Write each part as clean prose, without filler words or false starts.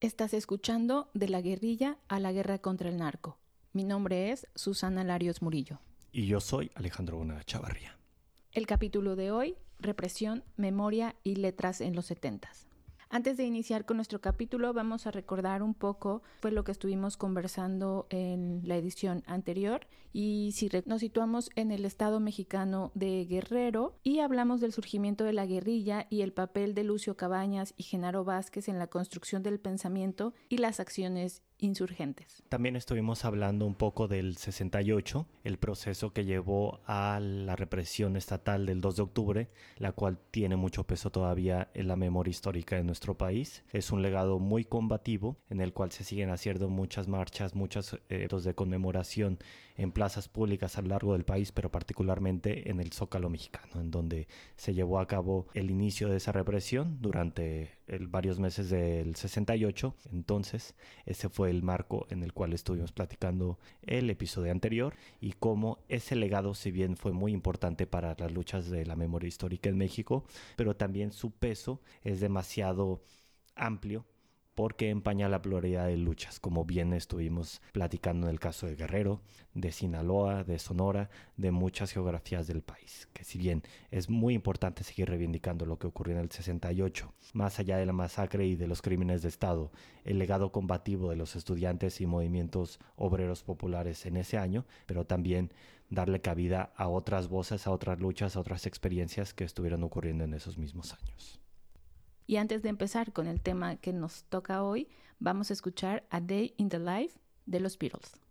Estás escuchando De la guerrilla a la guerra contra el narco. Mi nombre es Susana Larios Murillo. Y yo soy Alejandro Bonada Chavarría. El capítulo de hoy, represión, memoria y letras en los 70s. Antes de iniciar con nuestro capítulo, vamos a recordar un poco pues, lo que estuvimos conversando en la edición anterior. Y si nos situamos en el estado mexicano de Guerrero y hablamos del surgimiento de la guerrilla y el papel de Lucio Cabañas y Genaro Vázquez en la construcción del pensamiento y las acciones insurgentes. También estuvimos hablando un poco del 68, el proceso que llevó a la represión estatal del 2 de octubre, la cual tiene mucho peso todavía en la memoria histórica de nuestro país. Es un legado muy combativo en el cual se siguen haciendo muchas marchas, muchos actos de conmemoración en plazas públicas a lo largo del país, pero particularmente en el Zócalo mexicano, en donde se llevó a cabo el inicio de esa represión durante varios meses del 68. Entonces, ese fue el marco en el cual estuvimos platicando el episodio anterior y cómo ese legado, si bien fue muy importante para las luchas de la memoria histórica en México, pero también su peso es demasiado amplio porque empaña la pluralidad de luchas, como bien estuvimos platicando en el caso de Guerrero, de Sinaloa, de Sonora, de muchas geografías del país, que si bien es muy importante seguir reivindicando lo que ocurrió en el 68, más allá de la masacre y de los crímenes de Estado, el legado combativo de los estudiantes y movimientos obreros populares en ese año, pero también darle cabida a otras voces, a otras luchas, a otras experiencias que estuvieron ocurriendo en esos mismos años. Y antes de empezar con el tema que nos toca hoy, vamos a escuchar A Day in the Life de los Beatles.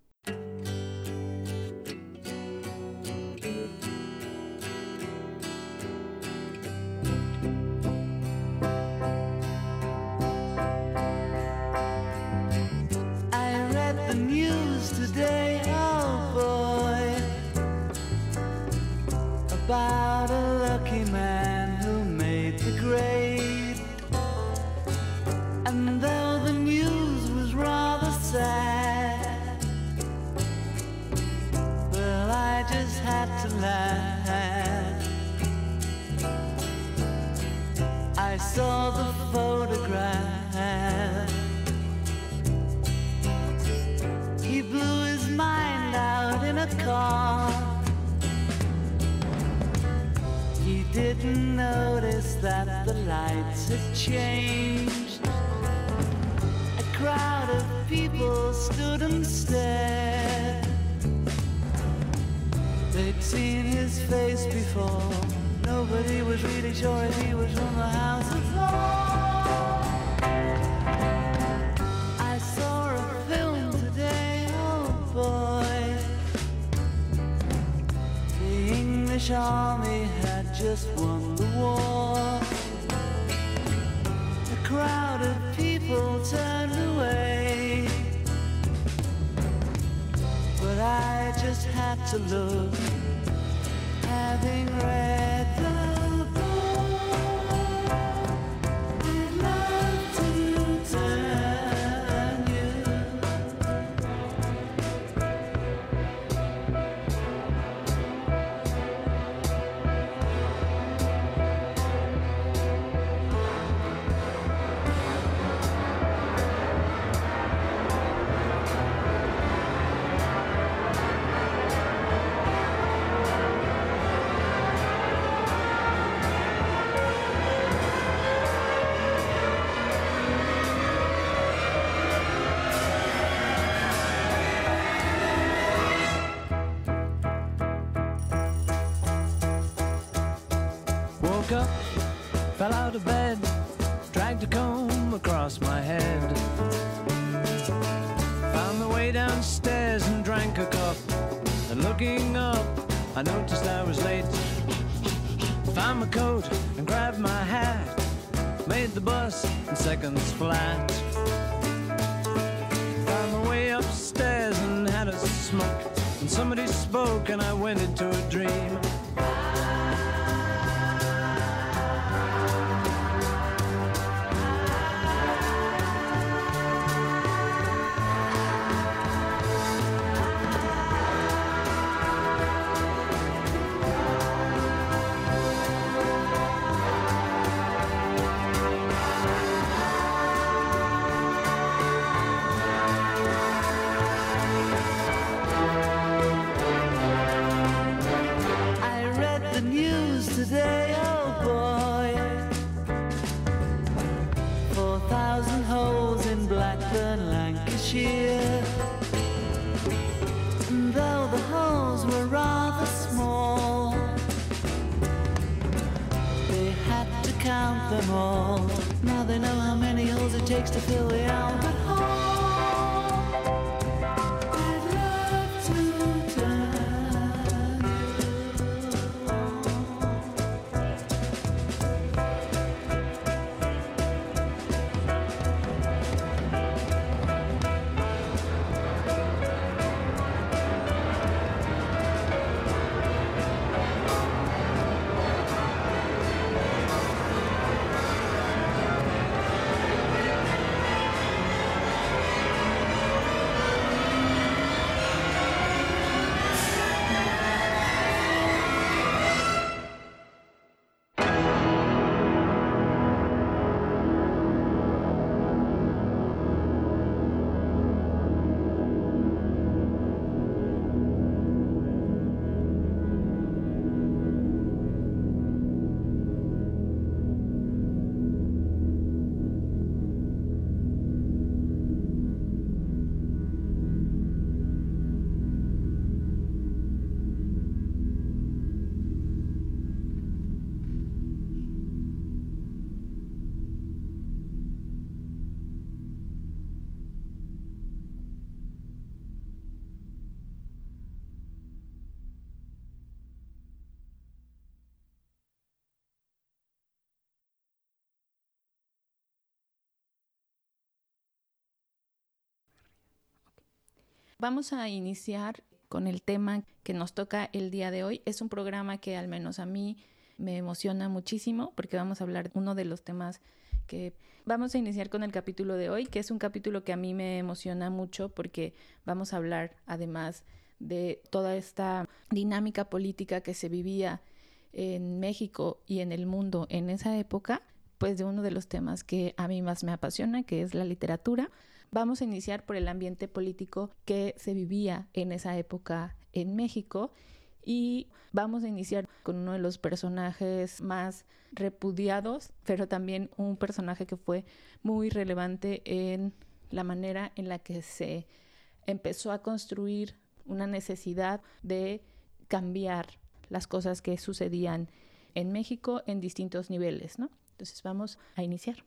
I read the news today, oh boy, about a lucky man who made the grade. And though the news was rather sad, well, I just had to laugh. I saw the photograph. He blew his mind out in a car. He didn't notice that the lights had changed. A crowd of people stood and stared. They'd seen his face before. Nobody was really sure if he was from the House of Lords. I saw a film today, oh boy. The English army had just won the war. A crowd of people turned away, but I just had to look, having read the book. I'd love to turn you. Woke up, fell out of bed, dragged a comb across my head. Found my way downstairs and drank a cup. And looking up, I noticed I was late. Found my coat and grabbed my hat. Made the bus in seconds flat. Found my way upstairs and had a smoke. And somebody spoke and I went into a dream. count them all. Now they know how many holes it takes to fill the Albert Hall. They'd love to tell Vamos a iniciar con el tema que nos toca el día de hoy. Es un programa que al menos a mí me emociona muchísimo porque vamos a hablar de uno de los temas que vamos a iniciar con el capítulo de hoy, que es un capítulo que a mí me emociona mucho porque vamos a hablar además de toda esta dinámica política que se vivía en México y en el mundo en esa época, pues de uno de los temas que a mí más me apasiona, que es la literatura. Vamos a iniciar por el ambiente político que se vivía en esa época en México y vamos a iniciar con uno de los personajes más repudiados, pero también un personaje que fue muy relevante en la manera en la que se empezó a construir una necesidad de cambiar las cosas que sucedían en México en distintos niveles, ¿no? Entonces vamos a iniciar.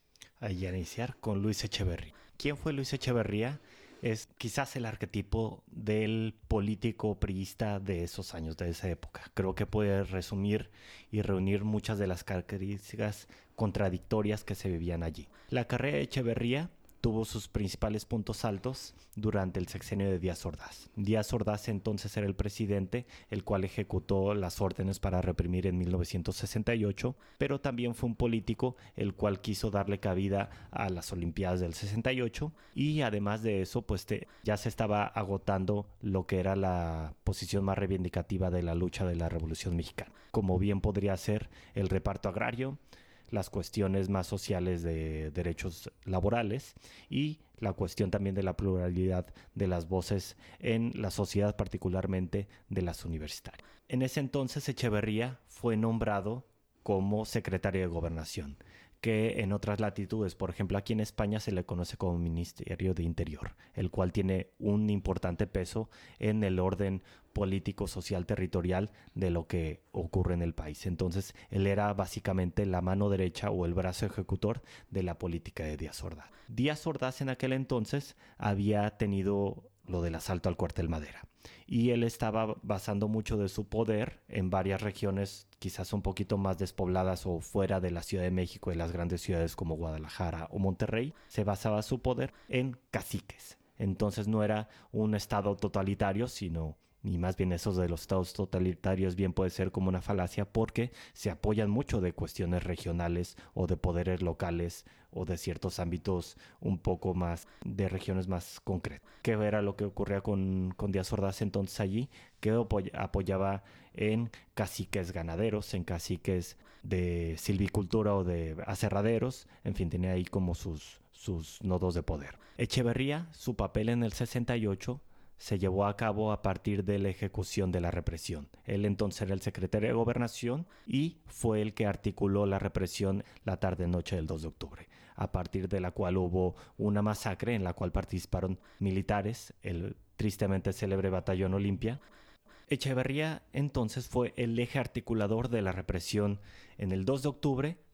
A iniciar con Luis Echeverría. ¿Quién fue Luis Echeverría? Es quizás el arquetipo del político priista de esos años, de esa época. Creo que puede resumir y reunir muchas de las características contradictorias que se vivían allí. La carrera de Echeverría tuvo sus principales puntos altos durante el sexenio de Díaz Ordaz. Díaz Ordaz entonces era el presidente, el cual ejecutó las órdenes para reprimir en 1968, pero también fue un político el cual quiso darle cabida a las Olimpiadas del 68 y además de eso, pues ya se estaba agotando lo que era la posición más reivindicativa de la lucha de la Revolución Mexicana, como bien podría ser el reparto agrario, las cuestiones más sociales de derechos laborales y la cuestión también de la pluralidad de las voces en la sociedad, particularmente de las universitarias. En ese entonces Echeverría fue nombrado como secretario de Gobernación, que en otras latitudes, por ejemplo aquí en España, se le conoce como Ministerio de Interior, el cual tiene un importante peso en el orden político, social, territorial de lo que ocurre en el país. Entonces, él era básicamente la mano derecha o el brazo ejecutor de la política de Díaz Ordaz. Díaz Ordaz en aquel entonces había tenido lo del asalto al cuartel Madera y él estaba basando mucho de su poder en varias regiones quizás un poquito más despobladas o fuera de la Ciudad de México, de las grandes ciudades como Guadalajara o Monterrey. Se basaba su poder en caciques. Entonces no era un estado totalitario, sino y más bien esos de los estados totalitarios bien puede ser como una falacia porque se apoyan mucho de cuestiones regionales o de poderes locales o de ciertos ámbitos un poco más de regiones más concretas. ¿Qué era lo que ocurría con Díaz Ordaz entonces allí? Que apoyaba en caciques ganaderos, en caciques de silvicultura o de aserraderos, en fin, tenía ahí como sus nodos de poder. Echeverría, su papel en el 68 se llevó a cabo a partir de la ejecución de la represión. Él entonces era el secretario de Gobernación y fue el que articuló la represión la tarde-noche del 2 de octubre, a partir de la cual hubo una masacre en la cual participaron militares, el tristemente célebre Batallón Olimpia. Echeverría entonces fue el eje articulador de la represión en el 2 de octubre,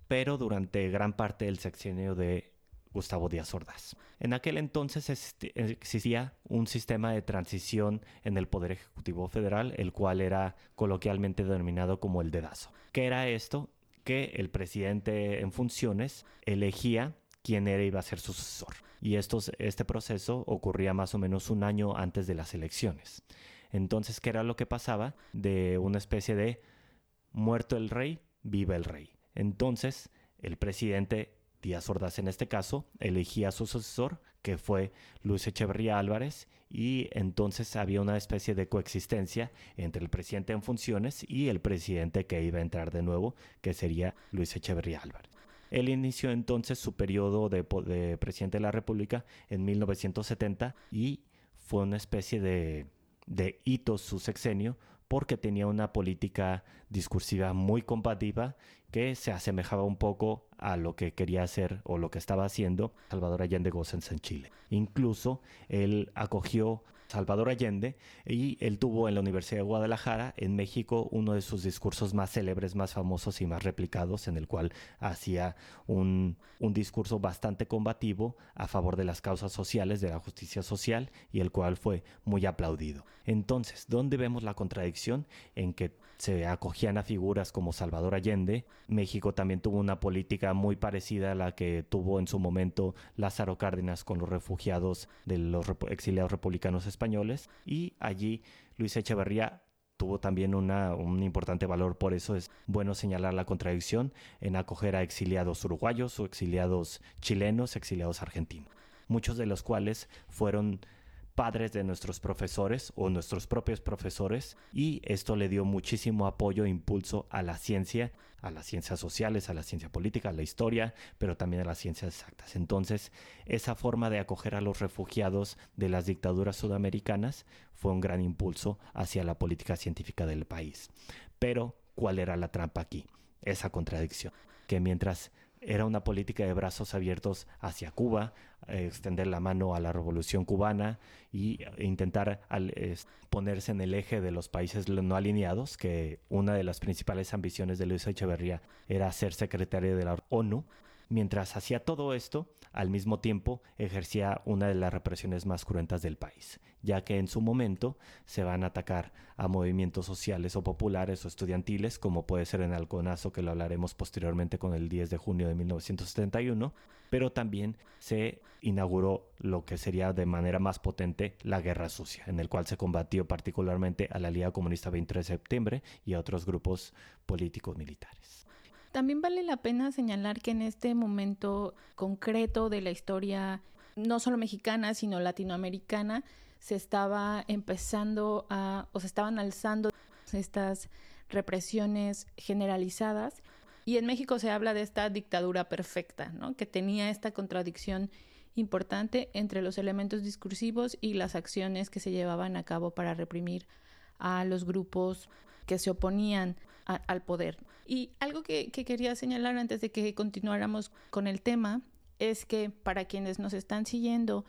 pero durante gran parte del sexenio de Gustavo Díaz Ordaz. En aquel entonces existía un sistema de transición en el Poder Ejecutivo Federal, el cual era coloquialmente denominado como el dedazo. ¿Qué era esto? Que el presidente en funciones elegía quién iba a ser su sucesor. Y este proceso ocurría más o menos un año antes de las elecciones. Entonces, ¿qué era lo que pasaba? De una especie de muerto el rey, viva el rey. Entonces, el presidente Díaz Ordaz, en este caso, elegía a su sucesor, que fue Luis Echeverría Álvarez, y entonces había una especie de coexistencia entre el presidente en funciones y el presidente que iba a entrar de nuevo, que sería Luis Echeverría Álvarez. Él inició entonces su periodo de presidente de la República en 1970 y fue una especie de hito su sexenio, porque tenía una política discursiva muy combativa que se asemejaba un poco a lo que quería hacer o lo que estaba haciendo Salvador Allende Gossens en Chile. Incluso él acogió a Salvador Allende y él tuvo en la Universidad de Guadalajara, en México, uno de sus discursos más célebres, más famosos y más replicados, en el cual hacía un discurso bastante combativo a favor de las causas sociales, de la justicia social, y el cual fue muy aplaudido. Entonces, ¿dónde vemos la contradicción? En que se acogían a figuras como Salvador Allende. México también tuvo una política muy parecida a la que tuvo en su momento Lázaro Cárdenas con los refugiados de los exiliados republicanos españoles, y allí Luis Echeverría tuvo también un importante valor. Por eso es bueno señalar la contradicción en acoger a exiliados uruguayos o exiliados chilenos, exiliados argentinos, muchos de los cuales fueron padres de nuestros profesores o nuestros propios profesores, y esto le dio muchísimo apoyo e impulso a la ciencia, a las ciencias sociales, a la ciencia política, a la historia, pero también a las ciencias exactas. Entonces, esa forma de acoger a los refugiados de las dictaduras sudamericanas fue un gran impulso hacia la política científica del país. Pero, ¿cuál era la trampa aquí? Esa contradicción, que mientras era una política de brazos abiertos hacia Cuba, extender la mano a la Revolución Cubana y intentar ponerse en el eje de los países no alineados, que una de las principales ambiciones de Luis Echeverría era ser secretario de la ONU. Mientras hacía todo esto, al mismo tiempo ejercía una de las represiones más cruentas del país, ya que en su momento se van a atacar a movimientos sociales o populares o estudiantiles, como puede ser en Halconazo, que lo hablaremos posteriormente con el 10 de junio de 1971, pero también se inauguró lo que sería de manera más potente la Guerra Sucia, en el cual se combatió particularmente a la Liga Comunista 23 de septiembre y a otros grupos políticos militares. También vale la pena señalar que en este momento concreto de la historia, no solo mexicana, sino latinoamericana, se estaba empezando o se estaban alzando estas represiones generalizadas. Y en México se habla de esta dictadura perfecta, ¿no? Que tenía esta contradicción importante entre los elementos discursivos y las acciones que se llevaban a cabo para reprimir a los grupos que se oponían al poder. Y algo que quería señalar antes de que continuáramos con el tema es que para quienes nos están siguiendo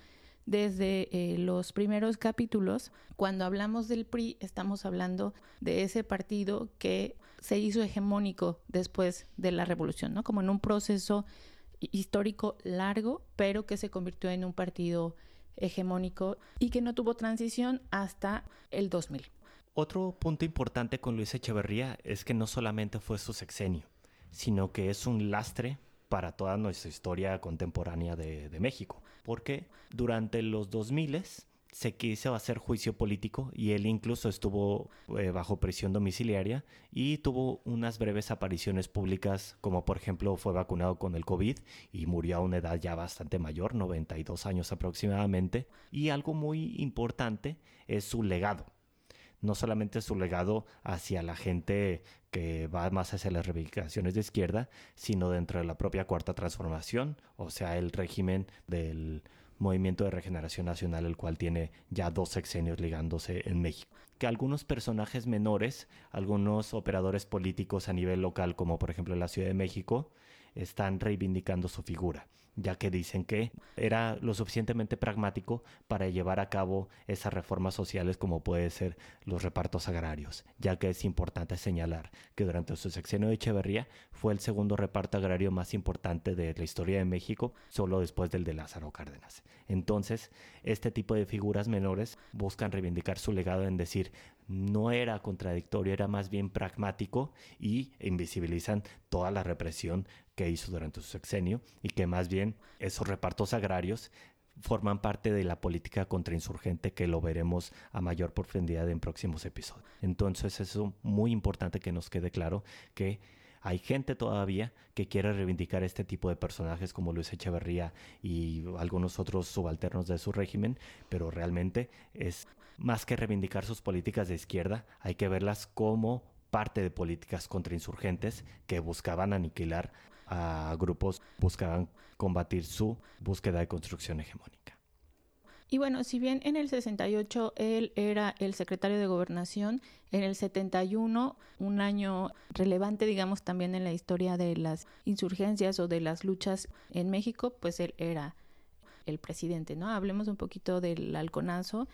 desde los primeros capítulos, cuando hablamos del PRI estamos hablando de ese partido que se hizo hegemónico después de la revolución, ¿no? Como en un proceso histórico largo, pero que se convirtió en un partido hegemónico y que no tuvo transición hasta el 2000. Otro punto importante con Luis Echeverría es que no solamente fue su sexenio, sino que es un lastre para toda nuestra historia contemporánea de México, porque durante los 2000 se quiso hacer juicio político y él incluso estuvo bajo prisión domiciliaria y tuvo unas breves apariciones públicas, como por ejemplo fue vacunado con el COVID y murió a una edad ya bastante mayor, 92 años aproximadamente, y algo muy importante es su legado. No solamente su legado hacia la gente que va más hacia las reivindicaciones de izquierda, sino dentro de la propia Cuarta Transformación, o sea, el régimen del Movimiento de Regeneración Nacional, el cual tiene ya 2 sexenios ligándose en México. Que algunos personajes menores, algunos operadores políticos a nivel local, como por ejemplo en la Ciudad de México, están reivindicando su figura, ya que dicen que era lo suficientemente pragmático para llevar a cabo esas reformas sociales como puede ser los repartos agrarios, ya que es importante señalar que durante su sexenio de Echeverría fue el segundo reparto agrario más importante de la historia de México, solo después del de Lázaro Cárdenas. Entonces, este tipo de figuras menores buscan reivindicar su legado en decir, no era contradictorio, era más bien pragmático, y invisibilizan toda la represión que hizo durante su sexenio y que más bien esos repartos agrarios forman parte de la política contrainsurgente, que lo veremos a mayor profundidad en próximos episodios. Entonces es muy importante que nos quede claro que hay gente todavía que quiere reivindicar este tipo de personajes como Luis Echeverría y algunos otros subalternos de su régimen, pero realmente es más que reivindicar sus políticas de izquierda, hay que verlas como parte de políticas contrainsurgentes que buscaban aniquilar a grupos, buscaban combatir su búsqueda de construcción hegemónica. Y bueno, si bien en el 68 él era el secretario de Gobernación, en el 71, un año relevante, digamos, también en la historia de las insurgencias o de las luchas en México, pues él era el presidente, ¿no? Hablemos un poquito del halconazo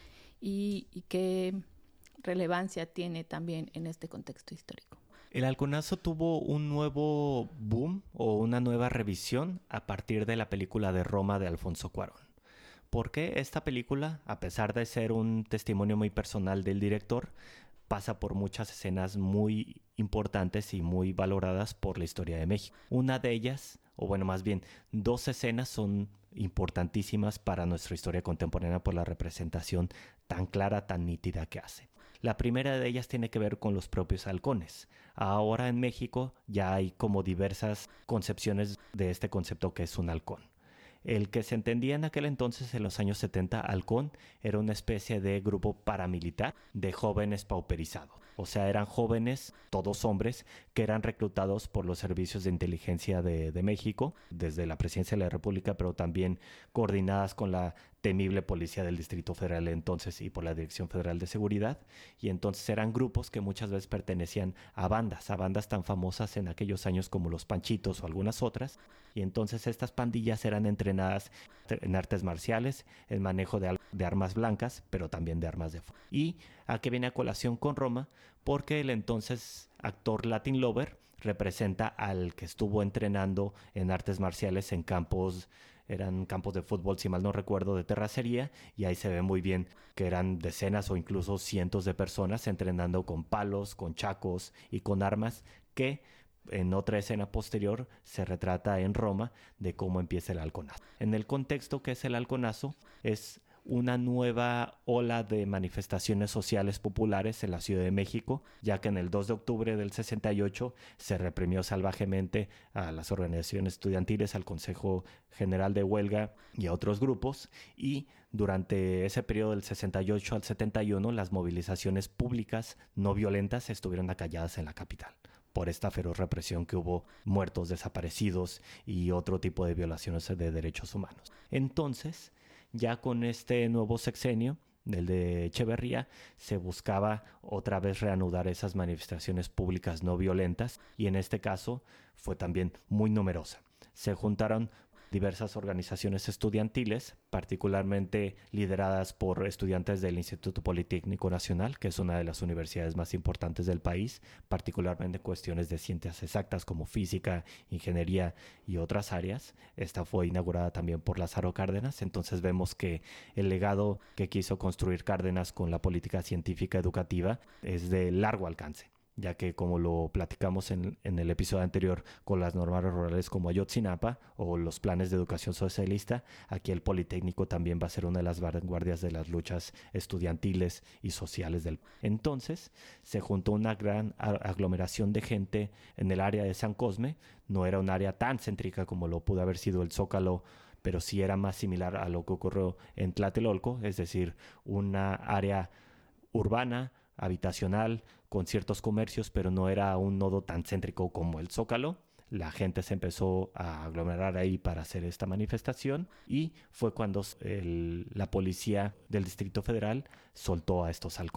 y qué relevancia tiene también en este contexto histórico. El halconazo tuvo un nuevo boom o una nueva revisión a partir de la película de Roma de Alfonso Cuarón. Porque esta película, a pesar de ser un testimonio muy personal del director, pasa por muchas escenas muy importantes y muy valoradas por la historia de México. Una de ellas, o bueno, más bien, dos escenas son importantísimas para nuestra historia contemporánea por la representación tan clara, tan nítida que hace. La primera de ellas tiene que ver con los propios halcones. Ahora en México ya hay como diversas concepciones de este concepto que es un halcón. El que se entendía en aquel entonces, en los años 70, halcón era una especie de grupo paramilitar de jóvenes pauperizados. O sea, eran jóvenes, todos hombres, que eran reclutados por los servicios de inteligencia de México, desde la Presidencia de la República, pero también coordinadas con la temible Policía del Distrito Federal entonces y por la Dirección Federal de Seguridad. Y entonces eran grupos que muchas veces pertenecían a bandas tan famosas en aquellos años como los Panchitos o algunas otras. Y entonces estas pandillas eran entrenadas en artes marciales, en manejo de armas blancas, pero también de armas de fuego. Y aquí viene a colación con Roma, porque el entonces actor Latin Lover representa al que estuvo entrenando en artes marciales en campos, eran campos de fútbol, si mal no recuerdo, de terracería, y ahí se ve muy bien que eran decenas o incluso cientos de personas entrenando con palos, con chacos y con armas, que en otra escena posterior se retrata en Roma de cómo empieza el halconazo. En el contexto que es el halconazo, es una nueva ola de manifestaciones sociales populares en la Ciudad de México, ya que en el 2 de octubre del 68 se reprimió salvajemente a las organizaciones estudiantiles, al Consejo General de Huelga y a otros grupos, y durante ese periodo del 68 al 71 las movilizaciones públicas no violentas estuvieron acalladas en la capital por esta feroz represión que hubo, muertos, desaparecidos y otro tipo de violaciones de derechos humanos. Entonces, ya con este nuevo sexenio, el de Echeverría, se buscaba otra vez reanudar esas manifestaciones públicas no violentas, y en este caso fue también muy numerosa. Se juntaron diversas organizaciones estudiantiles, particularmente lideradas por estudiantes del Instituto Politécnico Nacional, que es una de las universidades más importantes del país, particularmente en cuestiones de ciencias exactas como física, ingeniería y otras áreas. Esta fue inaugurada también por Lázaro Cárdenas, entonces vemos que el legado que quiso construir Cárdenas con la política científica educativa es de largo alcance, ya que como lo platicamos en el episodio anterior con las normales rurales como Ayotzinapa o los planes de educación socialista, aquí el Politécnico también va a ser una de las vanguardias de las luchas estudiantiles y sociales del país. Entonces se juntó una gran aglomeración de gente en el área de San Cosme. No era un área tan céntrica como lo pudo haber sido el Zócalo, pero sí era más similar a lo que ocurrió en Tlatelolco, es decir, una área urbana, habitacional, con ciertos comercios, pero no era un nodo tan céntrico como el Zócalo. La gente se empezó a aglomerar ahí para hacer esta manifestación, y fue cuando la policía del Distrito Federal soltó a estos halcones.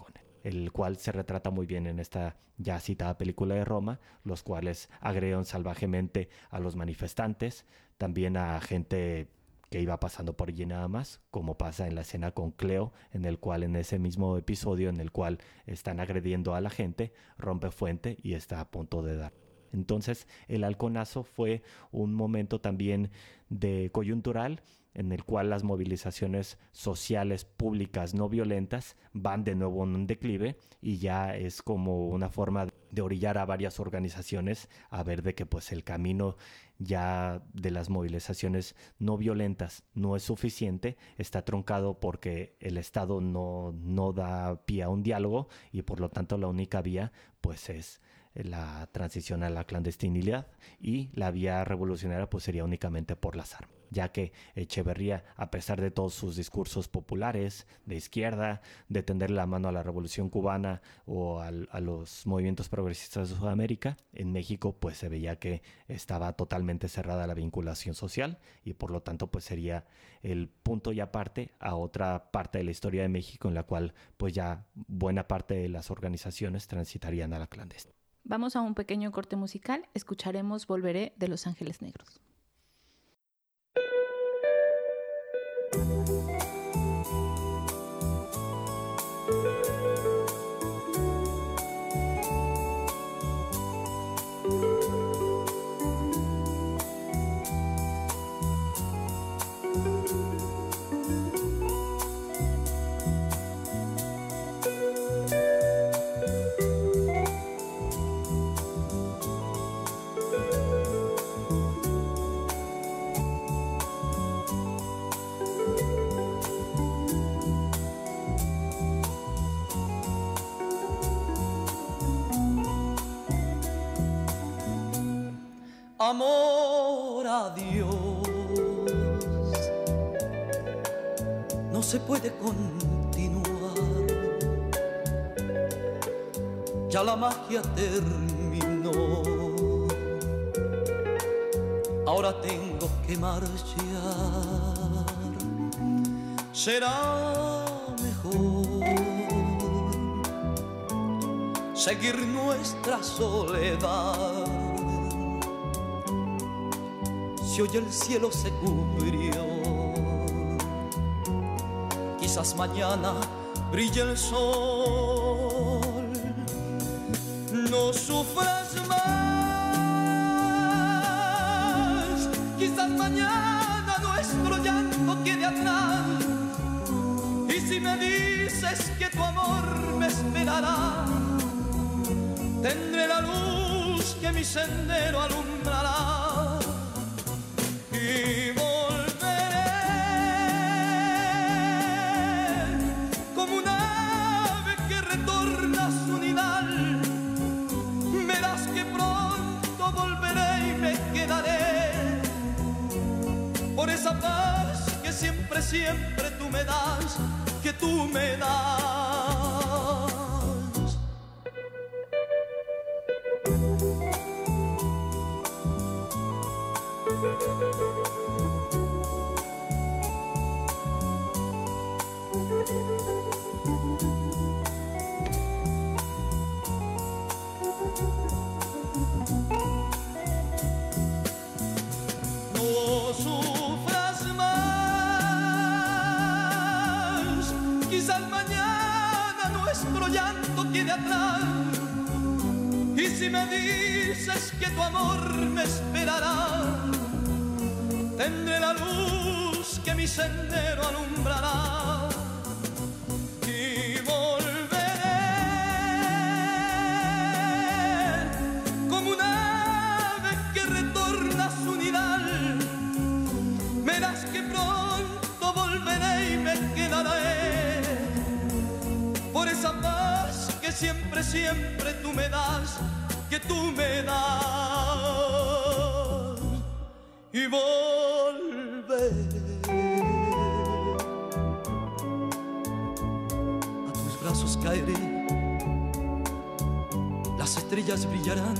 el cual se retrata muy bien en esta ya citada película de Roma, los cuales agredieron salvajemente a los manifestantes, también a gente que iba pasando por allí nada más, como pasa en la escena con Cleo, en el cual en ese mismo episodio en el cual están agrediendo a la gente, rompe fuente y está a punto de dar. Entonces el halconazo fue un momento también de coyuntural en el cual las movilizaciones sociales públicas no violentas van de nuevo en un declive y ya es como una forma de orillar a varias organizaciones a ver de que pues el camino ya de las movilizaciones no violentas no es suficiente, está truncado porque el Estado no da pie a un diálogo y por lo tanto la única vía pues es la transición a la clandestinidad y la vía revolucionaria pues sería únicamente por las armas, ya que Echeverría, a pesar de todos sus discursos populares de izquierda, de tender la mano a la Revolución Cubana o a los movimientos progresistas de Sudamérica, en México pues se veía que estaba totalmente cerrada la vinculación social y por lo tanto pues sería el punto y aparte a otra parte de la historia de México en la cual pues ya buena parte de las organizaciones transitarían a la clandestinidad. Vamos a un pequeño corte musical, escucharemos Volveré de Los Ángeles Negros. Amor a Dios, no se puede continuar, ya la magia terminó, ahora tengo que marchar, será mejor seguir nuestra soledad. Si hoy el cielo se cubrió, quizás mañana brille el sol. No sufras más, quizás mañana nuestro llanto quede atrás. Y si me dices que tu amor me esperará, tendré la luz que mi sendero alumbrará. Y volveré como un ave que retorna a su nidal. Verás que pronto volveré y me quedaré por esa paz que siempre, siempre tú me das, que tú me das. Y si me dices que tu amor me esperará, tendré la luz que mi sendero alumbrará. Y volveré como un ave que retorna a su nidal. Verás que pronto volveré y me quedaré por esa paz que siempre, siempre tú me das, que tú me das. Y volveré a tus brazos, caeré, las estrellas brillarán.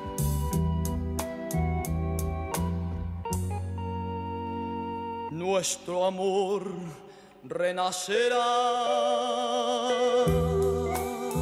Nuestro amor renacerá.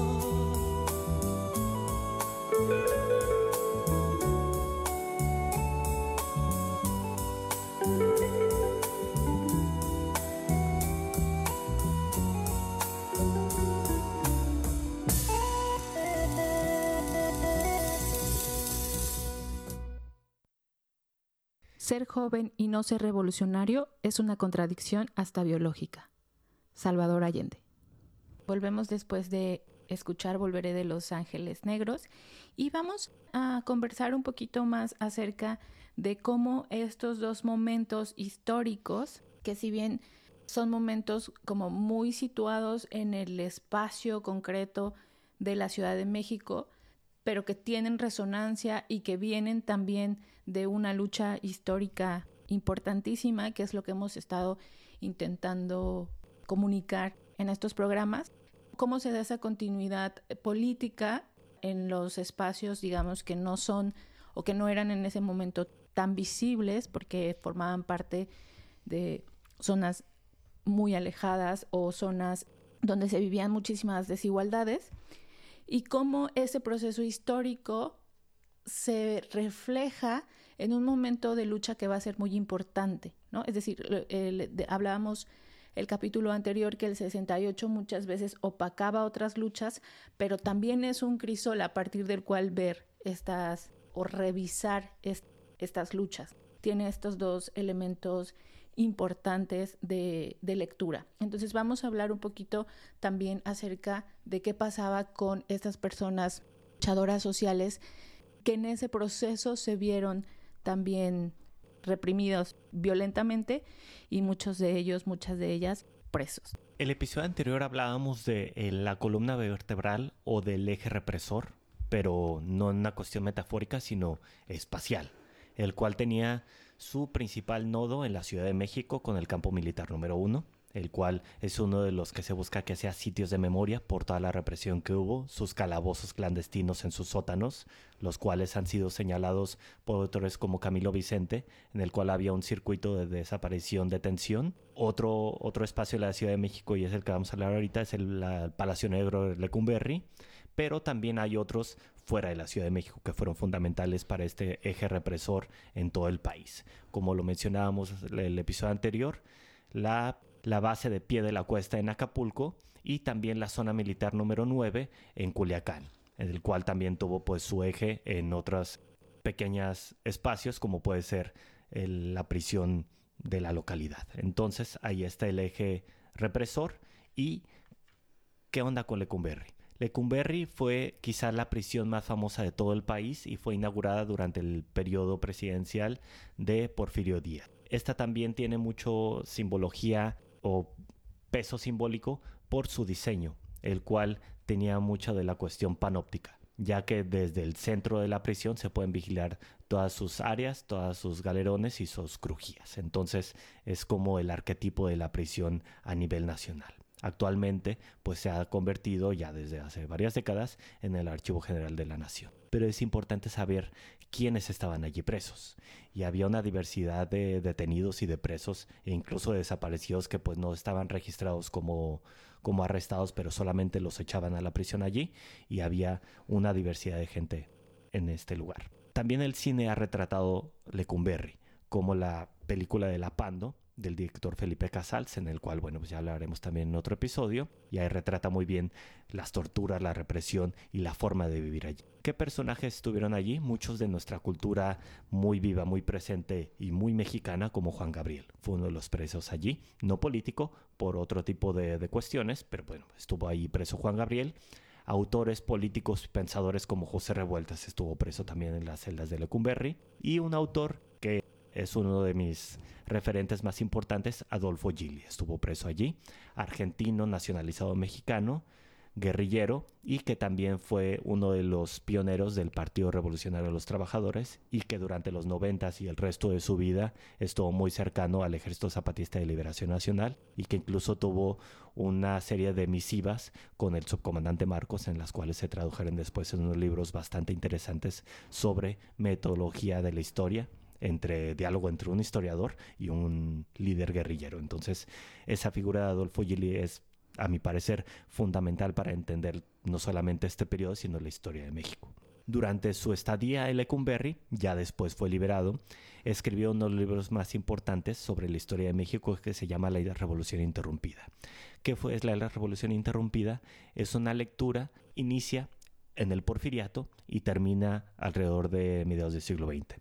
Ser joven y no ser revolucionario es una contradicción hasta biológica. Salvador Allende. Volvemos después de escuchar Volveré de Los Ángeles Negros y vamos a conversar un poquito más acerca de cómo estos dos momentos históricos, que si bien son momentos como muy situados en el espacio concreto de la Ciudad de México, pero que tienen resonancia y que vienen también de una lucha histórica importantísima, que es lo que hemos estado intentando comunicar en estos programas, cómo se da esa continuidad política en los espacios, digamos, que no son o que no eran en ese momento tan visibles porque formaban parte de zonas muy alejadas o zonas donde se vivían muchísimas desigualdades, y cómo ese proceso histórico se refleja en un momento de lucha que va a ser muy importante, ¿no? Es decir, hablábamos el capítulo anterior que el 68 muchas veces opacaba otras luchas, pero también es un crisol a partir del cual ver o revisar estas luchas. Tiene estos dos elementos importantes de lectura. Entonces vamos a hablar un poquito también acerca de qué pasaba con estas personas luchadoras sociales que en ese proceso se vieron también reprimidos violentamente y muchas de ellas presos. El episodio anterior hablábamos de la columna vertebral o del eje represor, pero no en una cuestión metafórica, sino espacial, el cual tenía su principal nodo en la Ciudad de México con el campo militar número 1, el cual es uno de los que se busca que sea sitios de memoria por toda la represión que hubo, sus calabozos clandestinos en sus sótanos, los cuales han sido señalados por autores como Camilo Vicente, en el cual había un circuito de desaparición, detención. Otro espacio de la Ciudad de México, y es el que vamos a hablar ahorita, es el Palacio Negro de Lecumberri, pero también hay otros fuera de la Ciudad de México que fueron fundamentales para este eje represor en todo el país. Como lo mencionábamos en el episodio anterior, la base de Pie de la Cuesta en Acapulco y también la zona militar número 9 en Culiacán, en el cual también tuvo pues su eje en otros pequeños espacios como puede ser la prisión de la localidad. Entonces ahí está el eje represor. ¿Y qué onda con Lecumberri? Lecumberri fue quizá la prisión más famosa de todo el país y fue inaugurada durante el periodo presidencial de Porfirio Díaz. Esta también tiene mucho simbología o peso simbólico por su diseño, el cual tenía mucha de la cuestión panóptica, ya que desde el centro de la prisión se pueden vigilar todas sus áreas, todos sus galerones y sus crujías. Entonces es como el arquetipo de la prisión a nivel nacional. Actualmente pues se ha convertido ya desde hace varias décadas en el Archivo General de la Nación. Pero es importante saber quiénes estaban allí presos. Y había una diversidad de detenidos y de presos e incluso de desaparecidos que pues no estaban registrados como arrestados, pero solamente los echaban a la prisión allí, y había una diversidad de gente en este lugar. También el cine ha retratado Lecumberri, como la película de La Pando, del director Felipe Casals, en el cual, pues ya hablaremos también en otro episodio, y ahí retrata muy bien las torturas, la represión y la forma de vivir allí. ¿Qué personajes estuvieron allí? Muchos de nuestra cultura muy viva, muy presente y muy mexicana, como Juan Gabriel. Fue uno de los presos allí, no político, por otro tipo de cuestiones, pero bueno, estuvo ahí preso Juan Gabriel. Autores políticos, pensadores como José Revueltas estuvo preso también en las celdas de Lecumberri, y un autor que es uno de mis referentes más importantes, Adolfo Gili, estuvo preso allí, argentino, nacionalizado mexicano, guerrillero, y que también fue uno de los pioneros del Partido Revolucionario de los Trabajadores, y que durante los 90s y el resto de su vida estuvo muy cercano al Ejército Zapatista de Liberación Nacional, y que incluso tuvo una serie de misivas con el subcomandante Marcos, en las cuales se tradujeron después en unos libros bastante interesantes sobre metodología de la historia, diálogo entre un historiador y un líder guerrillero. Entonces esa figura de Adolfo Gili es, a mi parecer, fundamental para entender no solamente este periodo, sino la historia de México. Durante su estadía en Lecumberri, ya después fue liberado, escribió uno de los libros más importantes sobre la historia de México, que se llama La Revolución Interrumpida. ¿Qué fue la Revolución Interrumpida? Es una lectura, inicia en el Porfiriato y termina alrededor de mediados del siglo XX.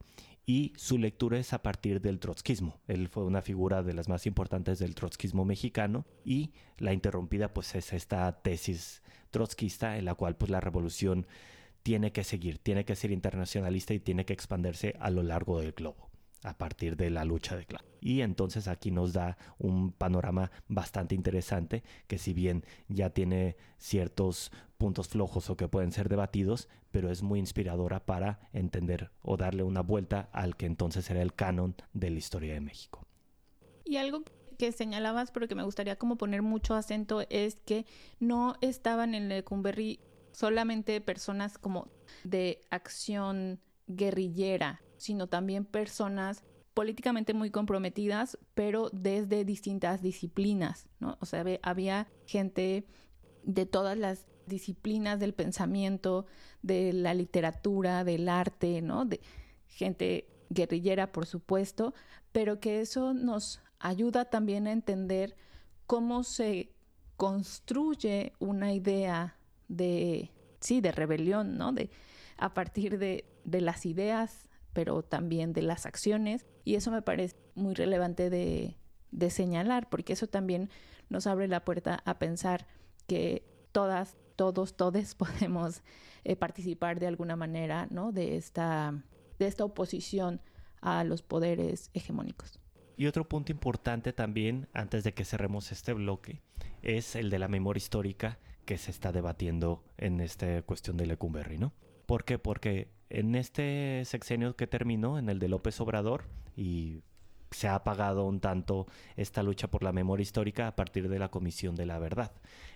y su lectura es a partir del trotskismo. Él fue una figura de las más importantes del trotskismo mexicano y la interrumpida pues es esta tesis trotskista en la cual pues la revolución tiene que seguir, tiene que ser internacionalista y tiene que expandirse a lo largo del globo a partir de la lucha de clases. Y entonces aquí nos da un panorama bastante interesante que si bien ya tiene ciertos puntos flojos o que pueden ser debatidos, pero es muy inspiradora para entender o darle una vuelta al que entonces será el canon de la historia de México. Y algo que señalabas, pero que me gustaría como poner mucho acento, es que no estaban en Lecumberri solamente personas como de acción guerrillera, sino también personas políticamente muy comprometidas, pero desde distintas disciplinas, ¿no? O sea, había gente de todas las disciplinas del pensamiento, de la literatura, del arte, ¿no? De gente guerrillera, por supuesto, pero que eso nos ayuda también a entender cómo se construye una idea de rebelión, ¿no? A partir de las ideas, pero también de las acciones. Y eso me parece muy relevante de señalar, porque eso también nos abre la puerta a pensar que todas, todos, todes podemos participar de alguna manera, ¿no? de esta oposición a los poderes hegemónicos. Y otro punto importante también, antes de que cerremos este bloque, es el de la memoria histórica que se está debatiendo en esta cuestión de Lecumberri, ¿no? ¿Por qué? Porque en este sexenio que terminó, en el de López Obrador, y se ha apagado un tanto esta lucha por la memoria histórica a partir de la Comisión de la Verdad.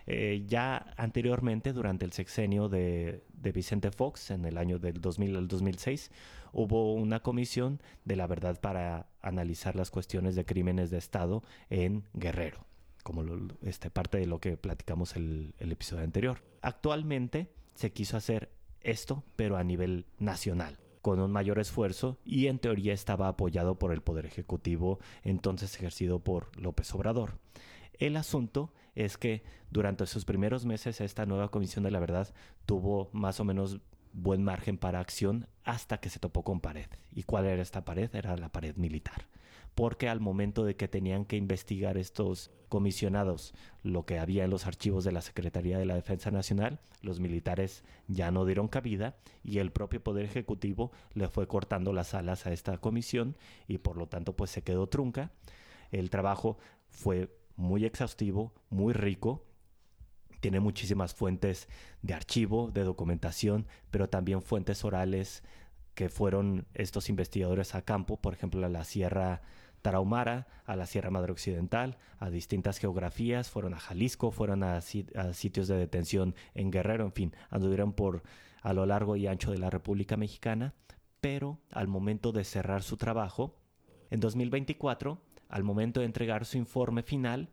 Ya anteriormente, durante el sexenio de Vicente Fox, en el año del 2000 al 2006, hubo una comisión de la verdad para analizar las cuestiones de crímenes de Estado en Guerrero, como parte de lo que platicamos el episodio anterior. Actualmente se quiso hacer esto, pero a nivel nacional, con un mayor esfuerzo, y en teoría estaba apoyado por el Poder Ejecutivo, entonces ejercido por López Obrador. El asunto es que durante sus primeros meses esta nueva Comisión de la Verdad tuvo más o menos buen margen para acción hasta que se topó con pared. ¿Y cuál era esta pared? Era la pared militar. Porque al momento de que tenían que investigar estos comisionados lo que había en los archivos de la Secretaría de la Defensa Nacional, los militares ya no dieron cabida y el propio Poder Ejecutivo le fue cortando las alas a esta comisión y por lo tanto pues se quedó trunca. El trabajo fue muy exhaustivo, muy rico. Tiene muchísimas fuentes de archivo, de documentación, pero también fuentes orales que fueron estos investigadores a campo, por ejemplo, a la Sierra Tarahumara, a la Sierra Madre Occidental, a distintas geografías, fueron a Jalisco, fueron a sitios de detención en Guerrero, en fin, anduvieron a lo largo y ancho de la República Mexicana, pero al momento de cerrar su trabajo, en 2024, al momento de entregar su informe final,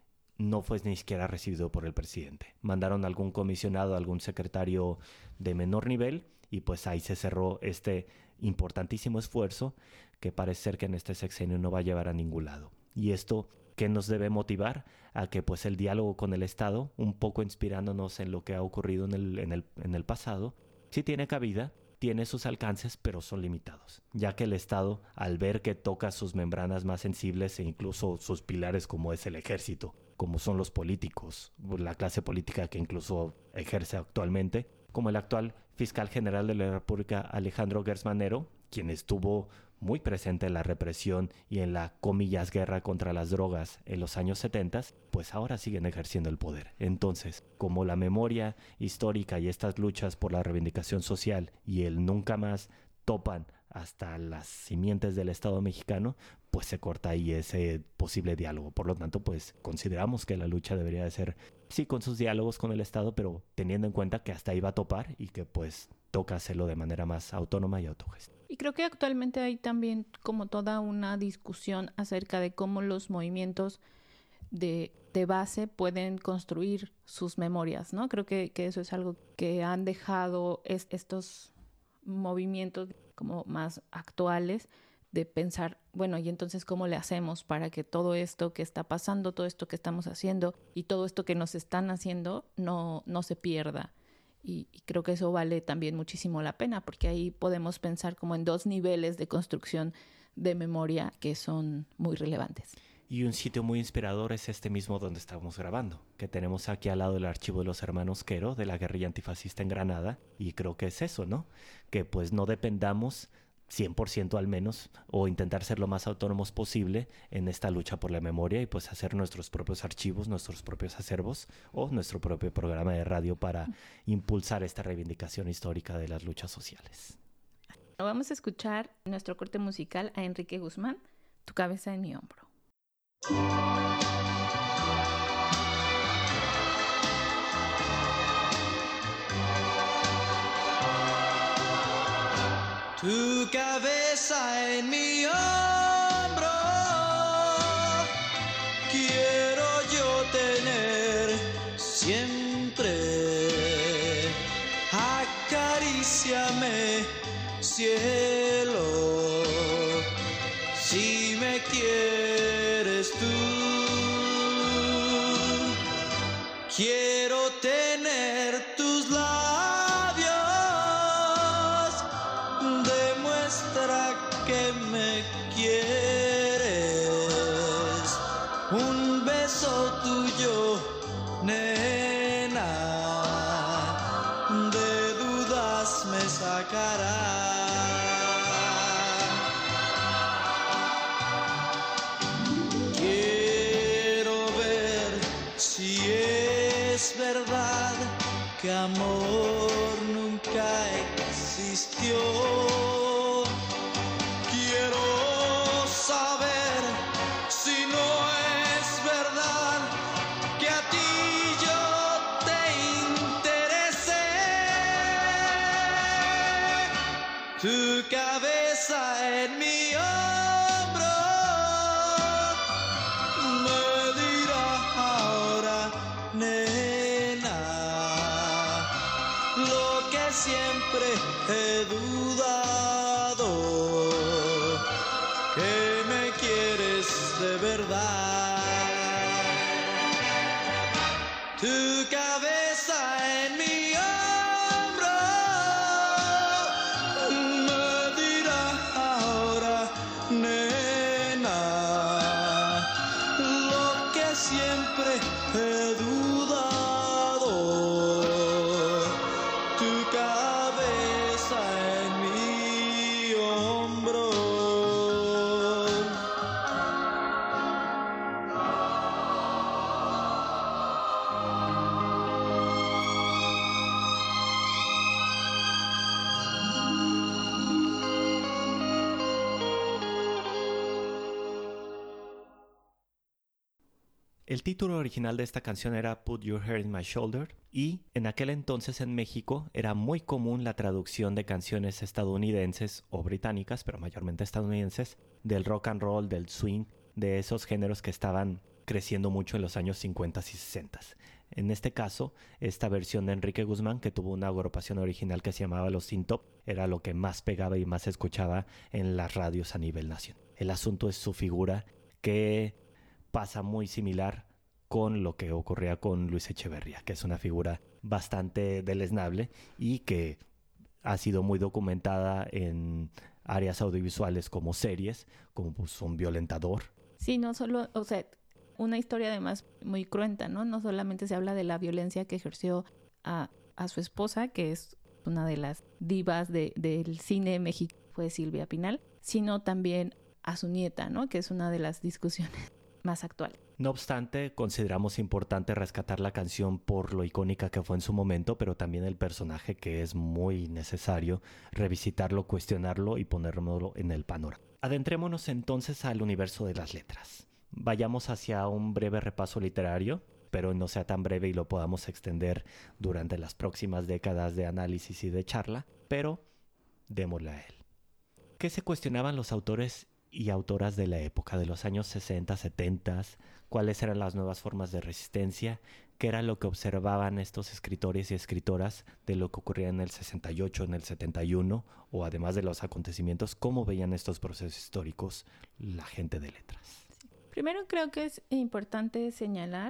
no fue ni siquiera recibido por el presidente. Mandaron algún comisionado, algún secretario de menor nivel y pues ahí se cerró este importantísimo esfuerzo que parece ser que en este sexenio no va a llevar a ningún lado. Y esto que nos debe motivar a que pues el diálogo con el Estado, un poco inspirándonos en lo que ha ocurrido en el pasado, sí tiene cabida, tiene sus alcances, pero son limitados, ya que el Estado, al ver que toca sus membranas más sensibles e incluso sus pilares como es el ejército, como son los políticos, la clase política que incluso ejerce actualmente, como el actual fiscal general de la República, Alejandro Gertz Manero, quien estuvo muy presente en la represión y en la, comillas, guerra contra las drogas en los años 70, pues ahora siguen ejerciendo el poder. Entonces, como la memoria histórica y estas luchas por la reivindicación social y el nunca más topan hasta las simientes del Estado mexicano, pues se corta ahí ese posible diálogo. Por lo tanto, pues consideramos que la lucha debería de ser, sí, con sus diálogos con el Estado, pero teniendo en cuenta que hasta ahí va a topar y que pues toca hacerlo de manera más autónoma y autogestiva. Y creo que actualmente hay también como toda una discusión acerca de cómo los movimientos de base pueden construir sus memorias, ¿no? Creo que eso es algo que han dejado estos movimientos como más actuales de pensar, bueno, y entonces ¿cómo le hacemos para que todo esto que está pasando, todo esto que estamos haciendo y todo esto que nos están haciendo no se pierda? y creo que eso vale también muchísimo la pena, porque ahí podemos pensar como en 2 niveles de construcción de memoria que son muy relevantes. Y un sitio muy inspirador es este mismo donde estamos grabando, que tenemos aquí al lado el archivo de los hermanos Quero, de la guerrilla antifascista en Granada, y creo que es eso, ¿no? Que pues no dependamos 100% al menos, o intentar ser lo más autónomos posible en esta lucha por la memoria y pues hacer nuestros propios archivos, nuestros propios acervos o nuestro propio programa de radio para impulsar esta reivindicación histórica de las luchas sociales. Vamos a escuchar nuestro corte musical a Enrique Guzmán, Tu cabeza en mi hombro. Tu cabeza en mi hombro, quiero yo tener siempre. Acaríciame, cielo, si me quieres tú. Quiero tener tus labios, demuestra que me quieres. Un beso tuyo, nena, de dudas me sacará. Es verdad que amor nunca existió. Quiero saber si no es verdad que a ti yo te interesé. Tu cabeza en mi hombro me dirá ahora, nena, lo que siempre he dudado, que me quieres de verdad. Tu cabeza en mi hombro me dirá ahora, nena, lo que siempre he dudado, tu cabeza en mi hombro. El título original de esta canción era Put Your Head in My Shoulder, y en aquel entonces en México era muy común la traducción de canciones estadounidenses o británicas, pero mayormente estadounidenses, del rock and roll, del swing, de esos géneros que estaban creciendo mucho en los años 50 y 60. En este caso, esta versión de Enrique Guzmán, que tuvo una agrupación original que se llamaba Los Tin Top, era lo que más pegaba y más se escuchaba en las radios a nivel nacional. El asunto es su figura, que pasa muy similar con lo que ocurría con Luis Echeverría, que es una figura bastante deleznable y que ha sido muy documentada en áreas audiovisuales como series, como pues, un violentador. Sí, no solo, o sea, una historia además muy cruenta, ¿no? No solamente se habla de la violencia que ejerció a su esposa, que es una de las divas del cine mexicano, fue Silvia Pinal, sino también a su nieta, ¿no? Que es una de las discusiones más actuales. No obstante, consideramos importante rescatar la canción por lo icónica que fue en su momento, pero también el personaje, que es muy necesario revisitarlo, cuestionarlo y ponerlo en el panorama. Adentrémonos entonces al universo de las letras. Vayamos hacia un breve repaso literario, pero no sea tan breve y lo podamos extender durante las próximas décadas de análisis y de charla, pero démosle a él. ¿Qué se cuestionaban los autores y autoras de la época, de los años 60, 70? ¿Cuáles eran las nuevas formas de resistencia? ¿Qué era lo que observaban estos escritores y escritoras de lo que ocurría en el 68, en el 71? O además de los acontecimientos, ¿cómo veían estos procesos históricos la gente de letras? Primero creo que es importante señalar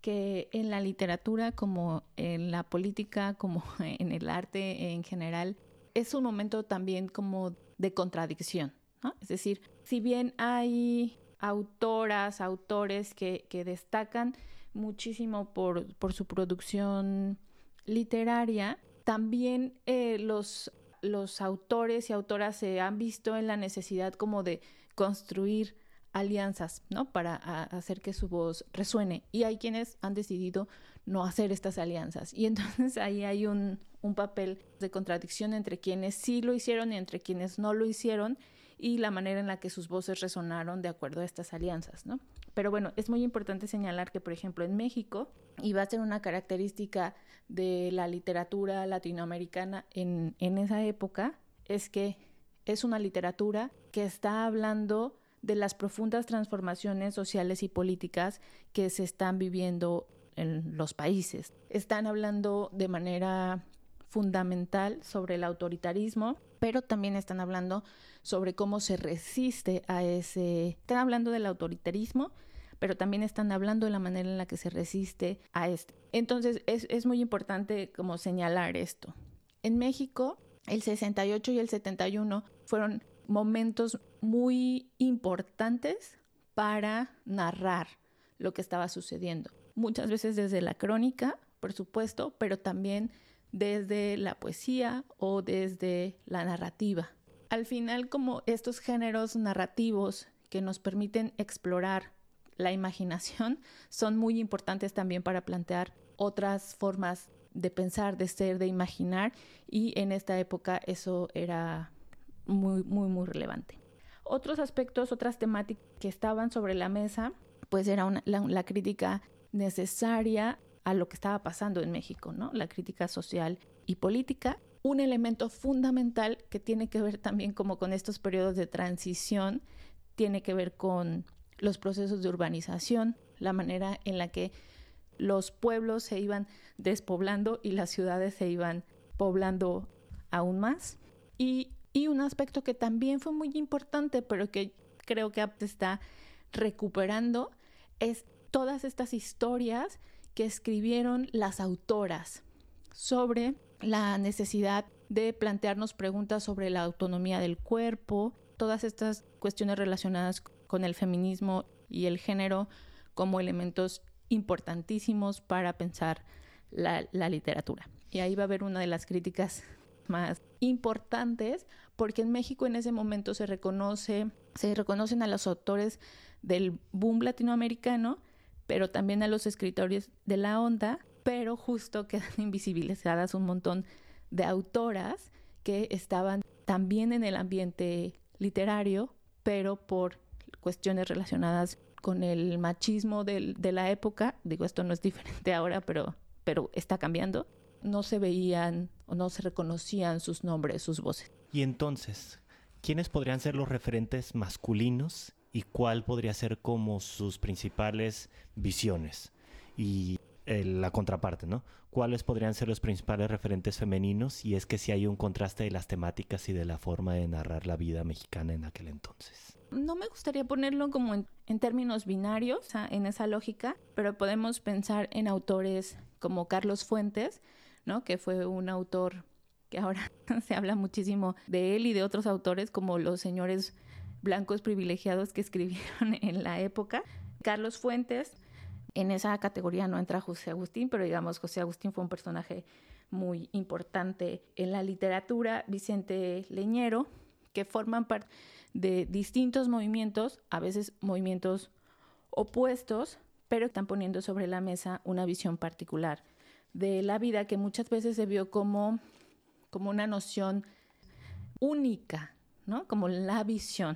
que en la literatura, como en la política, como en el arte en general, es un momento también como de contradicción, ¿no? Es decir, si bien hay autoras, autores que destacan muchísimo por su producción literaria, también los autores y autoras se han visto en la necesidad como de construir alianzas, ¿no? Para hacer que su voz resuene. Y hay quienes han decidido no hacer estas alianzas. Y entonces ahí hay un papel de contradicción entre quienes sí lo hicieron y entre quienes no lo hicieron, y la manera en la que sus voces resonaron de acuerdo a estas alianzas, ¿no? Pero bueno, es muy importante señalar que, por ejemplo, en México, y va a ser una característica de la literatura latinoamericana en esa época, es que es una literatura que está hablando de las profundas transformaciones sociales y políticas que se están viviendo en los países. Están hablando de manera fundamental sobre el autoritarismo, pero también están hablando sobre cómo se resiste a ese... Están hablando del autoritarismo, pero también están hablando de la manera en la que se resiste a esto. Entonces es muy importante como señalar esto. En México, el 68 y el 71 fueron momentos muy importantes para narrar lo que estaba sucediendo. Muchas veces desde la crónica, por supuesto, pero también desde la poesía o desde la narrativa. Al final, como estos géneros narrativos que nos permiten explorar la imaginación son muy importantes también para plantear otras formas de pensar, de ser, de imaginar, y en esta época eso era muy, muy, muy relevante. Otros aspectos, otras temáticas que estaban sobre la mesa, pues era la crítica necesaria a lo que estaba pasando en México, ¿no? La crítica social y política. Un elemento fundamental que tiene que ver también como con estos periodos de transición, tiene que ver con los procesos de urbanización, la manera en la que los pueblos se iban despoblando y las ciudades se iban poblando aún más. Y un aspecto que también fue muy importante, pero que creo que se está recuperando, es todas estas historias que escribieron las autoras sobre la necesidad de plantearnos preguntas sobre la autonomía del cuerpo, todas estas cuestiones relacionadas con el feminismo y el género como elementos importantísimos para pensar la literatura. Y ahí va a haber una de las críticas más importantes, porque en México en ese momento se reconocen a los autores del boom latinoamericano, pero también a los escritores de la onda, pero justo quedan invisibilizadas un montón de autoras que estaban también en el ambiente literario, pero por cuestiones relacionadas con el machismo de la época, digo, esto no es diferente ahora, pero está cambiando, no se veían o no se reconocían sus nombres, sus voces. Y entonces, ¿quiénes podrían ser los referentes masculinos y cuál podría ser como sus principales visiones? Y la contraparte, ¿no? ¿Cuáles podrían ser los principales referentes femeninos? Y es que sí hay un contraste de las temáticas y de la forma de narrar la vida mexicana en aquel entonces. No me gustaría ponerlo como en términos binarios, o sea, en esa lógica, pero podemos pensar en autores como Carlos Fuentes, ¿no? Que fue un autor que ahora se habla muchísimo de él y de otros autores como los señores blancos privilegiados que escribieron en la época. Carlos Fuentes, en esa categoría no entra José Agustín, pero digamos José Agustín fue un personaje muy importante en la literatura. Vicente Leñero, que forman parte de distintos movimientos, a veces movimientos opuestos, pero están poniendo sobre la mesa una visión particular de la vida que muchas veces se vio como una noción única, ¿no? Como la visión.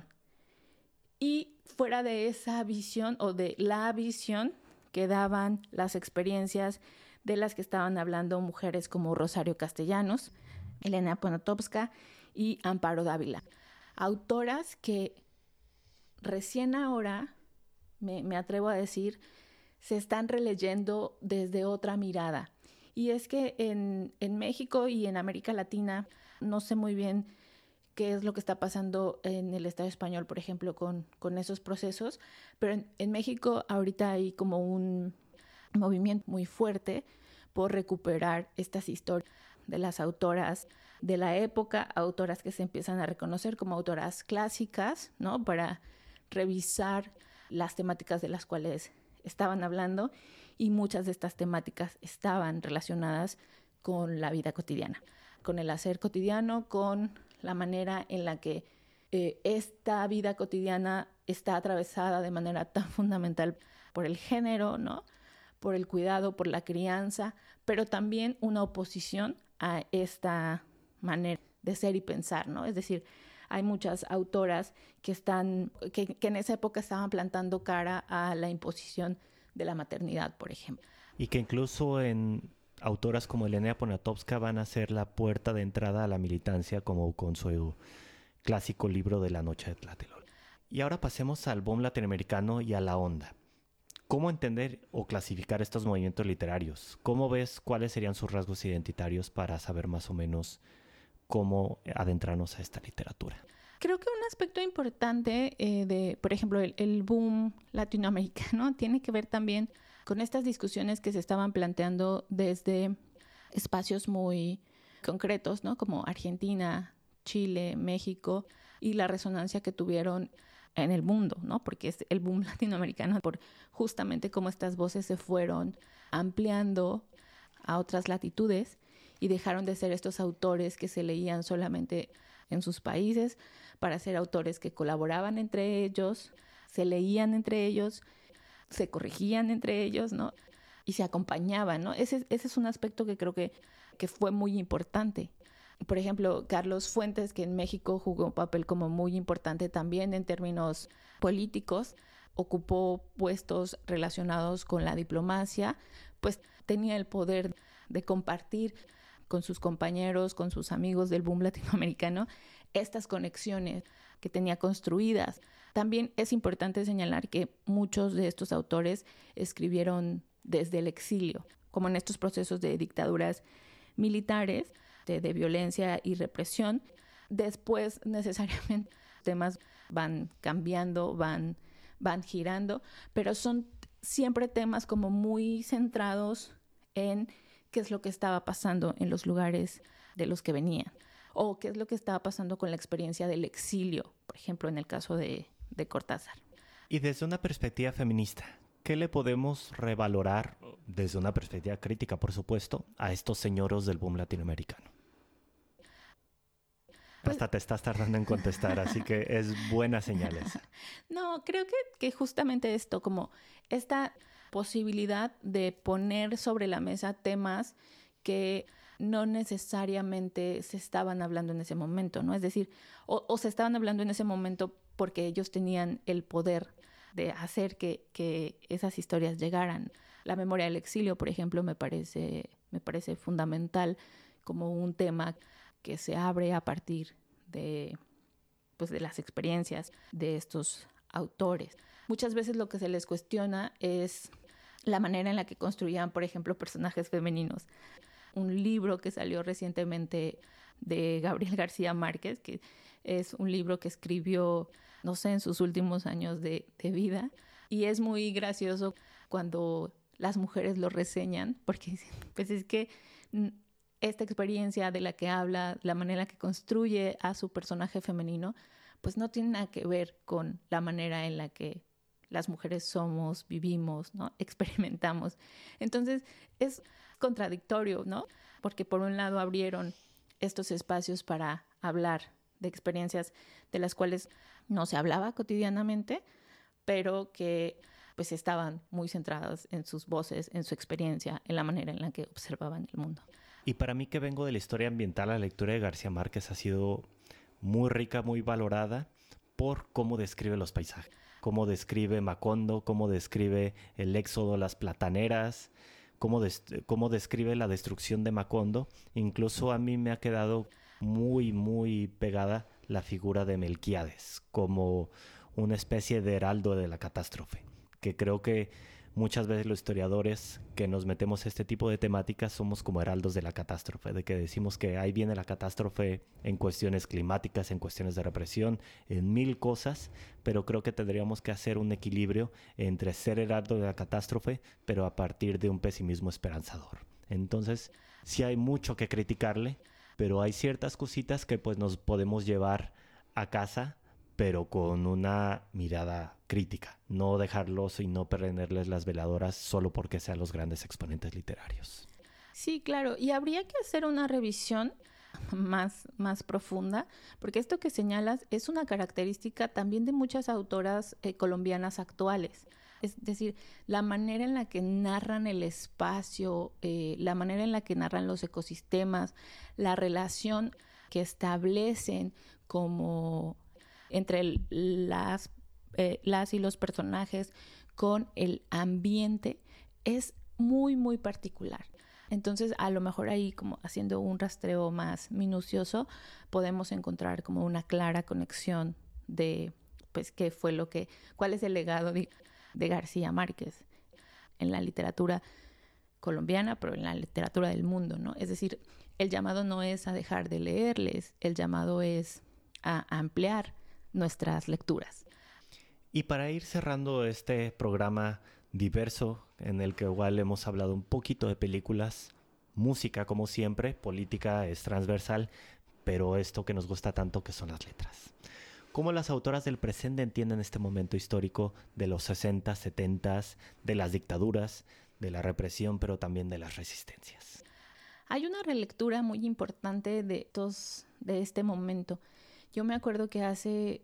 Y fuera de esa visión o de la visión quedaban las experiencias de las que estaban hablando mujeres como Rosario Castellanos, Elena Poniatowska y Amparo Dávila. Autoras que recién ahora, me atrevo a decir, se están releyendo desde otra mirada. Y es que en México y en América Latina, no sé muy bien qué es lo que está pasando en el Estado español, por ejemplo, con esos procesos, pero en México ahorita hay como un movimiento muy fuerte por recuperar estas historias de las autoras de la época, autoras que se empiezan a reconocer como autoras clásicas, ¿no? Para revisar las temáticas de las cuales estaban hablando, y muchas de estas temáticas estaban relacionadas con la vida cotidiana, con el hacer cotidiano, con la manera en la que esta vida cotidiana está atravesada de manera tan fundamental por el género, ¿no? Por el cuidado, por la crianza, pero también una oposición a esta manera de ser y pensar, ¿no? Es decir, hay muchas autoras que en esa época estaban plantando cara a la imposición de la maternidad, por ejemplo. Y que incluso en autoras como Elena Poniatowska van a ser la puerta de entrada a la militancia, como con su clásico libro de La Noche de Tlatelolco. Y ahora pasemos al boom latinoamericano y a la onda. ¿Cómo entender o clasificar estos movimientos literarios? ¿Cómo ves cuáles serían sus rasgos identitarios para saber más o menos cómo adentrarnos a esta literatura? Creo que un aspecto importante por ejemplo, el boom latinoamericano tiene que ver también con estas discusiones que se estaban planteando desde espacios muy concretos, ¿no? Como Argentina, Chile, México, y la resonancia que tuvieron en el mundo, ¿no? Porque es el boom latinoamericano por justamente cómo estas voces se fueron ampliando a otras latitudes y dejaron de ser estos autores que se leían solamente en sus países para ser autores que colaboraban entre ellos, se leían entre ellos, se corregían entre ellos, ¿no? Y se acompañaban, ¿no? Ese es un aspecto que creo que fue muy importante. Por ejemplo, Carlos Fuentes, que en México jugó un papel como muy importante también en términos políticos, ocupó puestos relacionados con la diplomacia, pues tenía el poder de compartir con sus compañeros, con sus amigos del boom latinoamericano, estas conexiones que tenía construidas. También es importante señalar que muchos de estos autores escribieron desde el exilio, como en estos procesos de dictaduras militares, de violencia y represión. Después, necesariamente, temas van cambiando, van girando, pero son siempre temas como muy centrados en qué es lo que estaba pasando en los lugares de los que venían, o qué es lo que estaba pasando con la experiencia del exilio, por ejemplo, en el caso de Cortázar. Y desde una perspectiva feminista, ¿qué le podemos revalorar, desde una perspectiva crítica, por supuesto, a estos señoros del boom latinoamericano? Hasta te estás tardando en contestar, así que es buena señal esa. No, creo que justamente esto, como esta posibilidad de poner sobre la mesa temas que no necesariamente se estaban hablando en ese momento, ¿no? Es decir, o se estaban hablando en ese momento porque ellos tenían el poder de hacer que esas historias llegaran. La memoria del exilio, por ejemplo, me parece fundamental como un tema que se abre a partir de las experiencias de estos autores. Muchas veces lo que se les cuestiona es la manera en la que construían, por ejemplo, personajes femeninos. Un libro que salió recientemente de Gabriel García Márquez, que es un libro que escribió, no sé, en sus últimos años de vida, y es muy gracioso cuando las mujeres lo reseñan, porque pues es que esta experiencia de la que habla, la manera en la que construye a su personaje femenino, pues no tiene nada que ver con la manera en la que las mujeres somos, vivimos, ¿no? Experimentamos. Entonces es contradictorio, ¿no? Porque por un lado abrieron estos espacios para hablar de experiencias de las cuales no se hablaba cotidianamente, pero que pues estaban muy centradas en sus voces, en su experiencia, en la manera en la que observaban el mundo. Y para mí, que vengo de la historia ambiental, la lectura de García Márquez ha sido muy rica, muy valorada por cómo describe los paisajes, cómo describe Macondo, cómo describe el éxodo, las plataneras, cómo describe la destrucción de Macondo. Incluso a mí me ha quedado muy, muy pegada la figura de Melquíades como una especie de heraldo de la catástrofe, que creo que muchas veces los historiadores que nos metemos a este tipo de temáticas somos como heraldos de la catástrofe, de que decimos que ahí viene la catástrofe en cuestiones climáticas, en cuestiones de represión, en mil cosas, pero creo que tendríamos que hacer un equilibrio entre ser heraldo de la catástrofe, pero a partir de un pesimismo esperanzador. Entonces, sí hay mucho que criticarle, pero hay ciertas cositas que pues nos podemos llevar a casa, pero con una mirada crítica. No dejarlos y no prenderles las veladoras solo porque sean los grandes exponentes literarios. Sí, claro. Y habría que hacer una revisión más profunda, porque esto que señalas es una característica también de muchas autoras colombianas actuales. Es decir, la manera en la que narran el espacio, la manera en la que narran los ecosistemas, la relación que establecen como entre las y los personajes con el ambiente es muy particular. Entonces, a lo mejor ahí, como haciendo un rastreo más minucioso, podemos encontrar como una clara conexión de, pues, cuál es el legado de García Márquez en la literatura colombiana, pero en la literatura del mundo, ¿no? Es decir, el llamado no es a dejar de leerles, el llamado es a ampliar nuestras lecturas. Y para ir cerrando este programa diverso, en el que igual hemos hablado un poquito de películas, música como siempre, política es transversal, pero esto que nos gusta tanto que son las letras. ¿Cómo las autoras del presente entienden este momento histórico de los 60, 70, de las dictaduras, de la represión, pero también de las resistencias? Hay una relectura muy importante de este momento. Yo me acuerdo que hace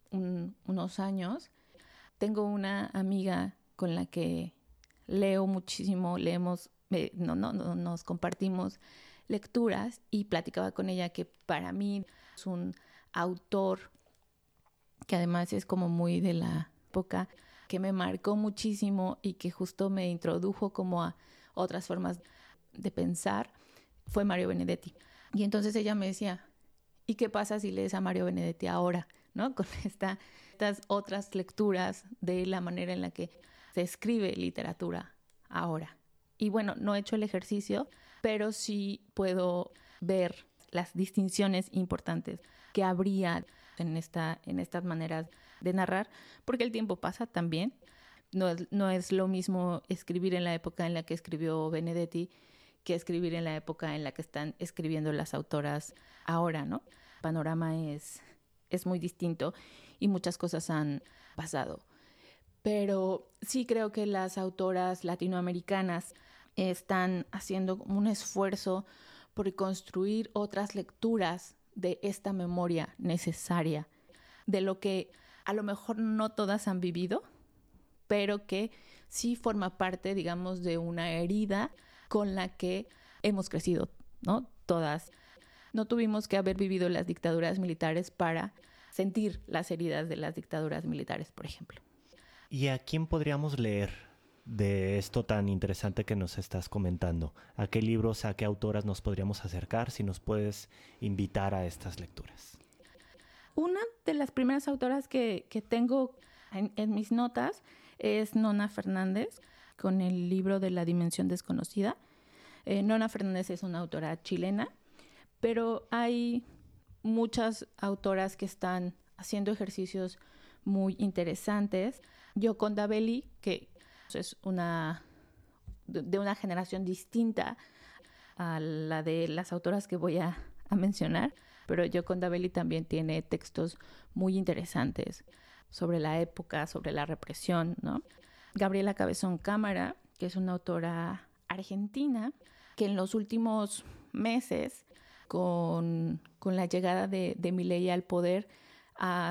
unos años tengo una amiga con la que leo muchísimo, nos compartimos lecturas, y platicaba con ella que para mí es un autor que además es como muy de la época, que me marcó muchísimo y que justo me introdujo como a otras formas de pensar, fue Mario Benedetti. Y entonces ella me decía, ¿y qué pasa si lees a Mario Benedetti ahora? ¿No? Con estas otras lecturas de la manera en la que se escribe literatura ahora. Y bueno, no he hecho el ejercicio, pero sí puedo ver las distinciones importantes que habría en estas maneras de narrar, porque el tiempo pasa también. No es lo mismo escribir en la época en la que escribió Benedetti que escribir en la época en la que están escribiendo las autoras ahora, ¿no? El panorama es muy distinto y muchas cosas han pasado. Pero sí creo que las autoras latinoamericanas están haciendo un esfuerzo por construir otras lecturas de esta memoria necesaria, de lo que a lo mejor no todas han vivido, pero que sí forma parte, digamos, de una herida con la que hemos crecido, ¿no? Todas. No tuvimos que haber vivido las dictaduras militares para sentir las heridas de las dictaduras militares, por ejemplo. ¿Y a quién podríamos leer de esto tan interesante que nos estás comentando? ¿A qué libros, a qué autoras nos podríamos acercar? Si nos puedes invitar a estas lecturas. Una de las primeras autoras que tengo en mis notas es Nona Fernández, con el libro de La Dimensión Desconocida. Nona Fernández es una autora chilena, pero hay muchas autoras que están haciendo ejercicios muy interesantes. Yoconda Belli, que es de una generación distinta a la de las autoras que voy a mencionar, pero Yoconda Belli también tiene textos muy interesantes sobre la época, sobre la represión, ¿no? Gabriela Cabezón Cámara, que es una autora argentina, que en los últimos meses, con la llegada de Milei al poder, ha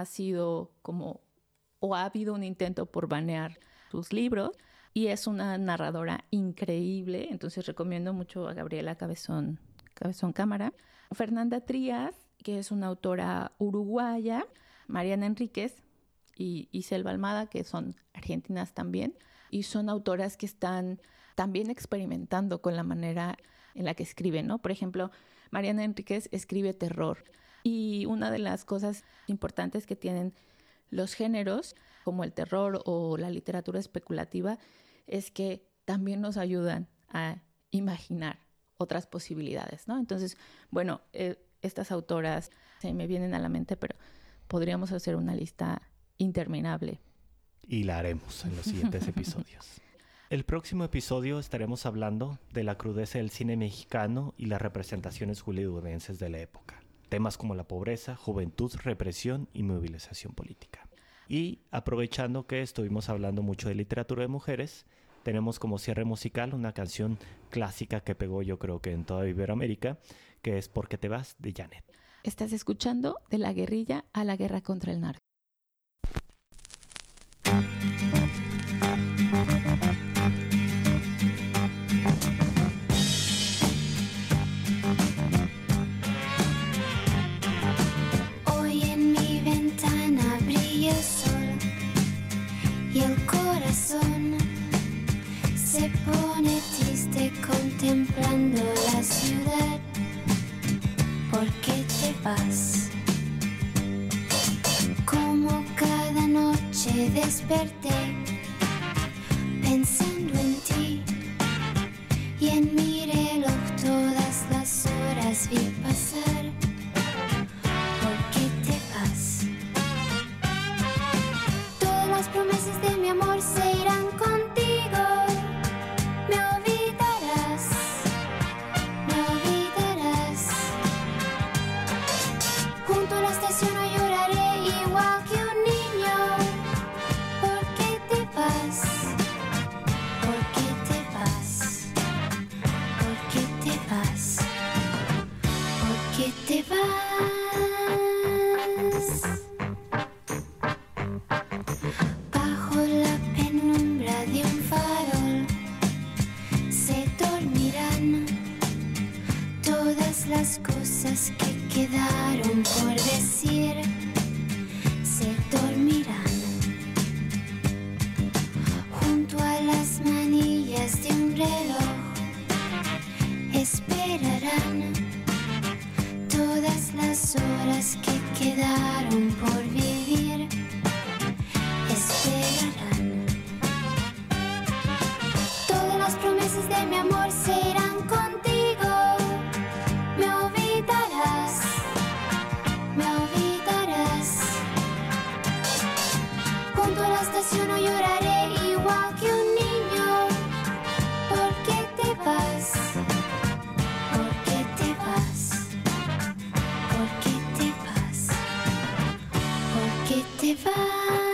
habido un intento por banear sus libros, y es una narradora increíble. Entonces recomiendo mucho a Gabriela Cabezón Cámara. Fernanda Trías, que es una autora uruguaya, Mariana Enríquez y Selva Almada, que son argentinas también, y son autoras que están también experimentando con la manera en la que escriben, ¿no? Por ejemplo, Mariana Enríquez escribe terror, y una de las cosas importantes que tienen los géneros, como el terror o la literatura especulativa, es que también nos ayudan a imaginar otras posibilidades, ¿no? Entonces, bueno, estas autoras se me vienen a la mente, pero podríamos hacer una lista interminable. Y la haremos en los siguientes episodios. El próximo episodio estaremos hablando de la crudeza del cine mexicano y las representaciones hollywoodenses de la época. Temas como la pobreza, juventud, represión y movilización política. Y aprovechando que estuvimos hablando mucho de literatura de mujeres, tenemos como cierre musical una canción clásica que pegó yo creo que en toda Iberoamérica, que es ¿Por qué te vas?, de Janet. Estás escuchando De la guerrilla a la guerra contra el narco. Hoy en mi ventana brilla el sol y el corazón se pone triste contemplando la ciudad. ¿Por qué te vas? Como cada noche desperté pensando en ti y en mi reloj todas las horas vi pasar. ¿Por qué te vas? Todas las promesas de mi amor se irán contigo. Me olvidarás, me olvidarás. Junto a la estación no lloraré igual que un niño. ¿Por qué te vas? ¿Por qué te vas? ¿Por qué te vas? ¿Por qué te vas? Bajo la penumbra de un farol se dormirán todas las cosas que quedaron por decir. Se dormirán junto a las manillas de un reloj. Esperarán todas las horas que quedaron por vivir. Esperarán. Todas las promesas de mi amor se irán contigo. Me olvidarás, me olvidarás. Junto a la estación no lloraré igual que un niño. ¿Por qué te vas? ¿Por qué te vas? ¿Por qué te vas? ¿Por qué te vas?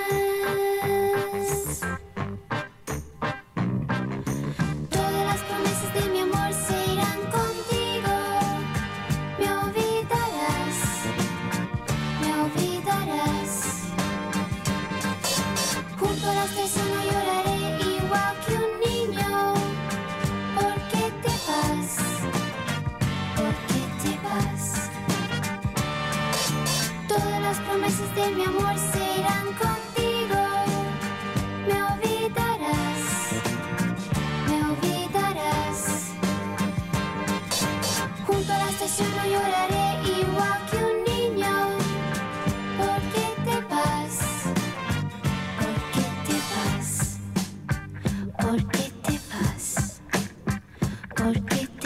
Todas las promesas de mi amor se irán contigo. Me olvidarás, me olvidarás. Junto a la estación no lloraré igual que un niño. ¿Por qué te vas? ¿Por qué te vas? Todas las promesas de mi amor se irán contigo. Me olvidarás, me olvidarás. Junto a la estación no lloraré igual que un niño. ¿Por qué te vas? ¿Por qué te vas? ¿Por qué te vas? ¿Por qué